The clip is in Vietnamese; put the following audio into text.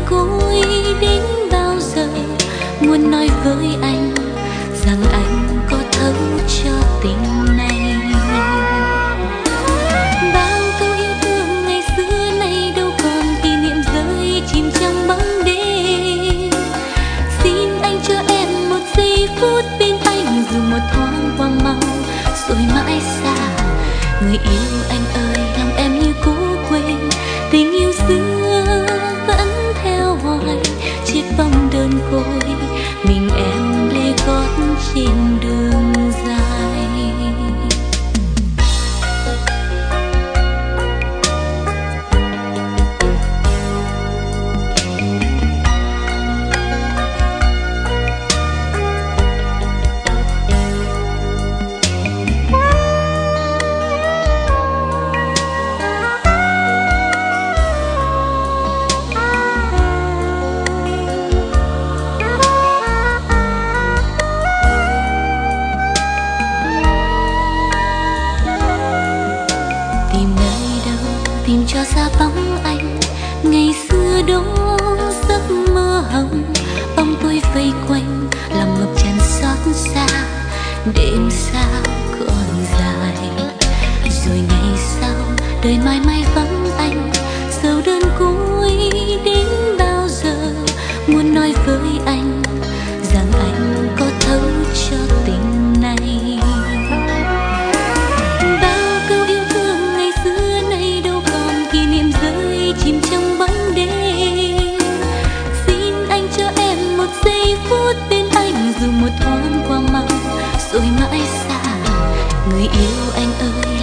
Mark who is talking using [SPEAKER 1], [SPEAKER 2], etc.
[SPEAKER 1] côi đến bao giờ, muốn nói với anh rằng anh có thấu cho tình này. Bao câu yêu thương ngày xưa nay đâu còn, kỷ niệm rơi chìm trong bóng đêm. Xin anh cho em một giây phút bên anh, dù một thoáng qua mau rồi mãi xa. Người yêu anh ơi, lòng em như cố quên, tình yêu xưa vẫn theo hoài. Chiếc bóng đơn côi, mình em lê gót trên đường dài. Tìm cho ra bóng anh ngày xưa đó, giấc mơ hồng bóng tôi vây quanh, lòng ngập tràn xót xa. Đêm sao còn dài, rồi ngày sau đời mãi mãi vắng anh, sầu đơn côi đến bao giờ. Muốn nói với anh rằng anh có thấu cho tình này. Chìm trong bóng đêm, xin anh cho em một giây phút bên anh, dù một thoáng qua mau rồi mãi xa. Người yêu anh ơi,